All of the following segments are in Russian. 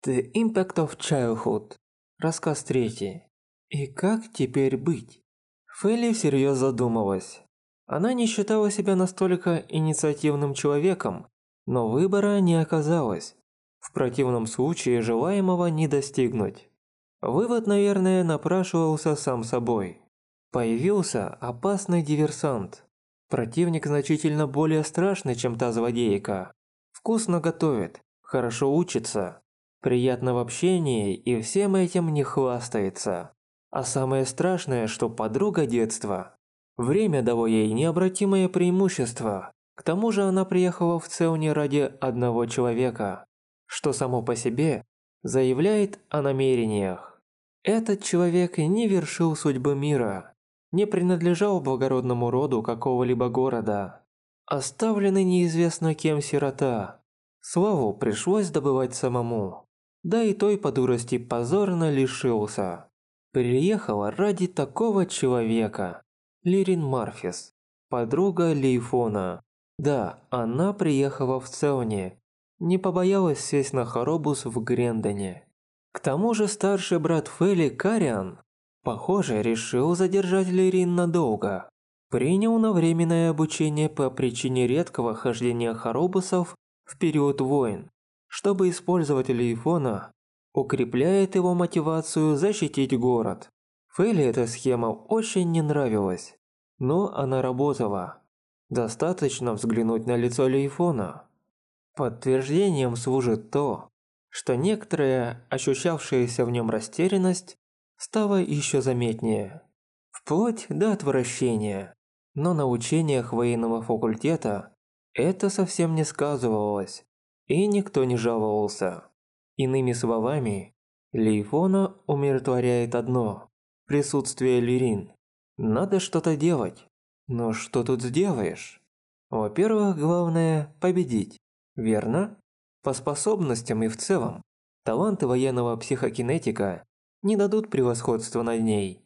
The Impact of Childhood. Рассказ 3. И как теперь быть? Фелли всерьез задумалась. Она не считала себя настолько инициативным человеком, но выбора не оказалось. В противном случае желаемого не достигнуть. Вывод, наверное, напрашивался сам собой. Появился опасный диверсант. Противник значительно более страшный, чем та злодейка. Вкусно готовит, хорошо учится, приятно в общении и всем этим не хвастается. А самое страшное, что подруга детства. Время дало ей необратимое преимущество. К тому же она приехала в Цел не ради одного человека, что само по себе заявляет о намерениях. Этот человек не вершил судьбы мира, не принадлежал благородному роду какого-либо города. Оставленный неизвестно кем сирота. Славу пришлось добывать самому. Да и той по дурости позорно лишился. Приехала ради такого человека. Лирин Марфис, подруга Лейфона. Да, она приехала в Целне. Не побоялась сесть на хоробус в Грендоне. К тому же старший брат Фелли Кариан, похоже, решил задержать Лирин надолго. Принял на временное обучение по причине редкого хождения хоробусов в период войн, чтобы использовать Лейфона, укрепляет его мотивацию защитить город. Фелли эта схема очень не нравилась, но она работала. Достаточно взглянуть на лицо Лейфона. Подтверждением служит то, что некоторая ощущавшаяся в нем растерянность стала еще заметнее, вплоть до отвращения. Но на учениях военного факультета это совсем не сказывалось, и никто не жаловался. Иными словами, Лейфона умиротворяет одно – присутствие Лирин. Надо что-то делать. Но что тут сделаешь? Во-первых, главное – победить. Верно? По способностям и в целом, таланты военного психокинетика не дадут превосходства над ней.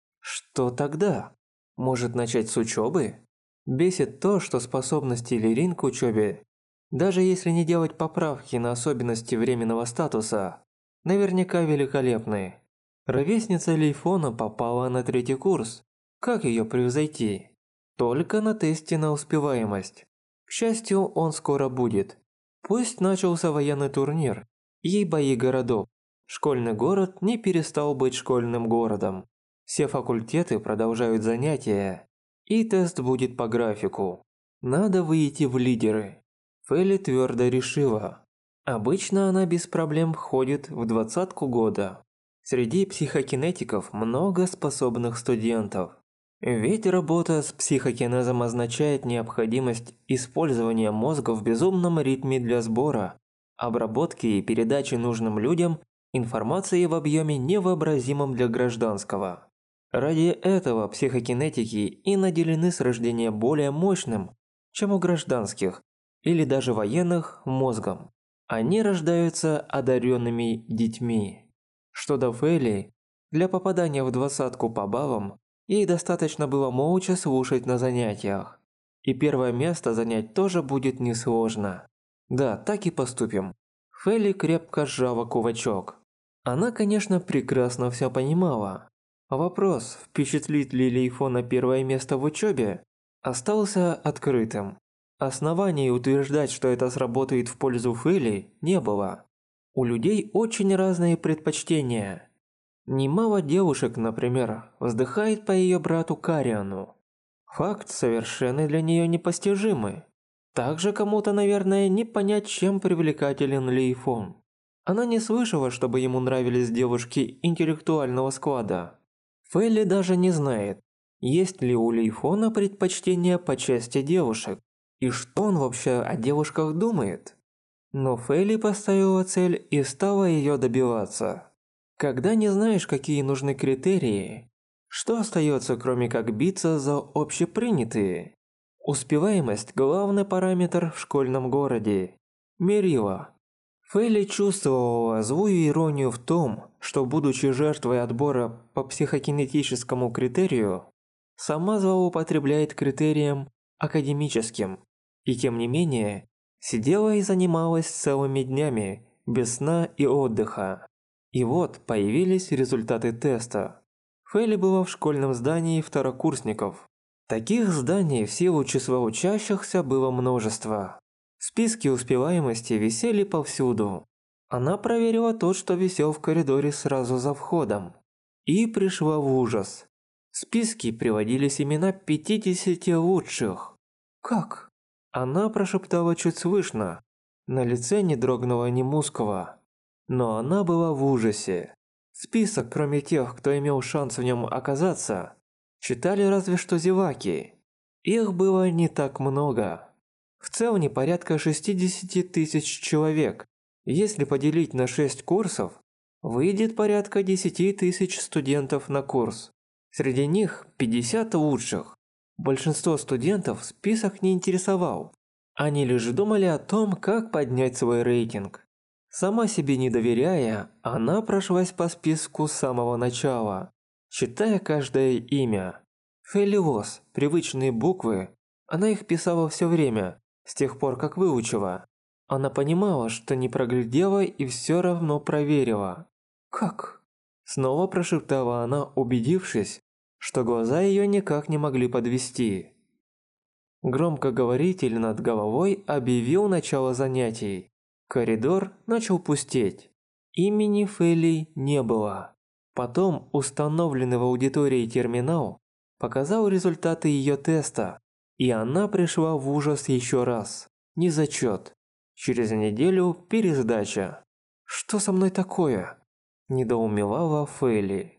Что тогда? Может начать с учебы? Бесит то, что способности Лирин к учебе, даже если не делать поправки на особенности временного статуса, наверняка великолепны. Ровесница Лейфона попала на 3-й курс. Как ее превзойти? Только на тесте на успеваемость. К счастью, он скоро будет. Пусть начался военный турнир и бои городов. Школьный город не перестал быть школьным городом. Все факультеты продолжают занятия, и тест будет по графику. Надо выйти в лидеры. Фелли твердо решила. Обычно она без проблем входит в 20-ку года. Среди психокинетиков много способных студентов. Ведь работа с психокинезом означает необходимость использования мозга в безумном ритме для сбора, обработки и передачи нужным людям информации в объеме невообразимом для гражданского. Ради этого психокинетики и наделены с рождения более мощным, чем у гражданских или даже военных, мозгом. Они рождаются одаренными детьми. Что до Фелли, для попадания в 20-ку по баллам ей достаточно было молча слушать на занятиях. И первое место занять тоже будет несложно. Да, так и поступим. Фелли крепко сжала кулачок. Она, конечно, прекрасно все понимала. Вопрос, впечатлит ли Лейфона первое место в учебе, остался открытым. Оснований утверждать, что это сработает в пользу Фелли, не было. У людей очень разные предпочтения. Немало девушек, например, вздыхает по ее брату Кариану. Факт совершенно для нее непостижимый. Также кому-то, наверное, не понять, чем привлекателен Лейфон. Она не слышала, чтобы ему нравились девушки интеллектуального склада. Фелли даже не знает, есть ли у Лейфона предпочтения по части девушек, и что он вообще о девушках думает. Но Фелли поставила цель и стала ее добиваться. Когда не знаешь, какие нужны критерии, что остается, кроме как биться за общепринятые? Успеваемость – главный параметр в школьном городе. Мерила. Фелли чувствовала злую иронию в том, что, будучи жертвой отбора по психокинетическому критерию, сама злоупотребляет критерием академическим, и тем не менее, сидела и занималась целыми днями, без сна и отдыха. И вот появились результаты теста. Фэйли была в школьном здании второкурсников. Таких зданий в силу числа учащихся было множество. Списки успеваемости висели повсюду. Она проверила тот, что висел в коридоре сразу за входом. И пришла в ужас. В списке приводились имена 50 лучших. «Как?» Она прошептала чуть слышно. На лице не дрогнуло ни мускула. Но она была в ужасе. Список, кроме тех, кто имел шанс в нем оказаться, читали разве что зеваки. Их было не так много. В целом порядка 60 тысяч человек. Если поделить на 6 курсов, выйдет порядка 10 тысяч студентов на курс. Среди них 50 лучших. Большинство студентов список не интересовал. Они лишь думали о том, как поднять свой рейтинг. Сама себе не доверяя, она прошлась по списку с самого начала, читая каждое имя. Фэйли Лос, привычные буквы, она их писала все время, с тех пор как выучила. Она понимала, что не проглядела и все равно проверила. «Как?» Снова прошептала она, убедившись, что глаза ее никак не могли подвести. Громкоговоритель над головой объявил начало занятий. Коридор начал пустеть. Имени Фэйли не было. Потом установленный в аудитории терминал показал результаты ее теста, и она пришла в ужас еще раз. Не зачет. Через неделю пересдача. «Что со мной такое?» – недоумевала Фэйли.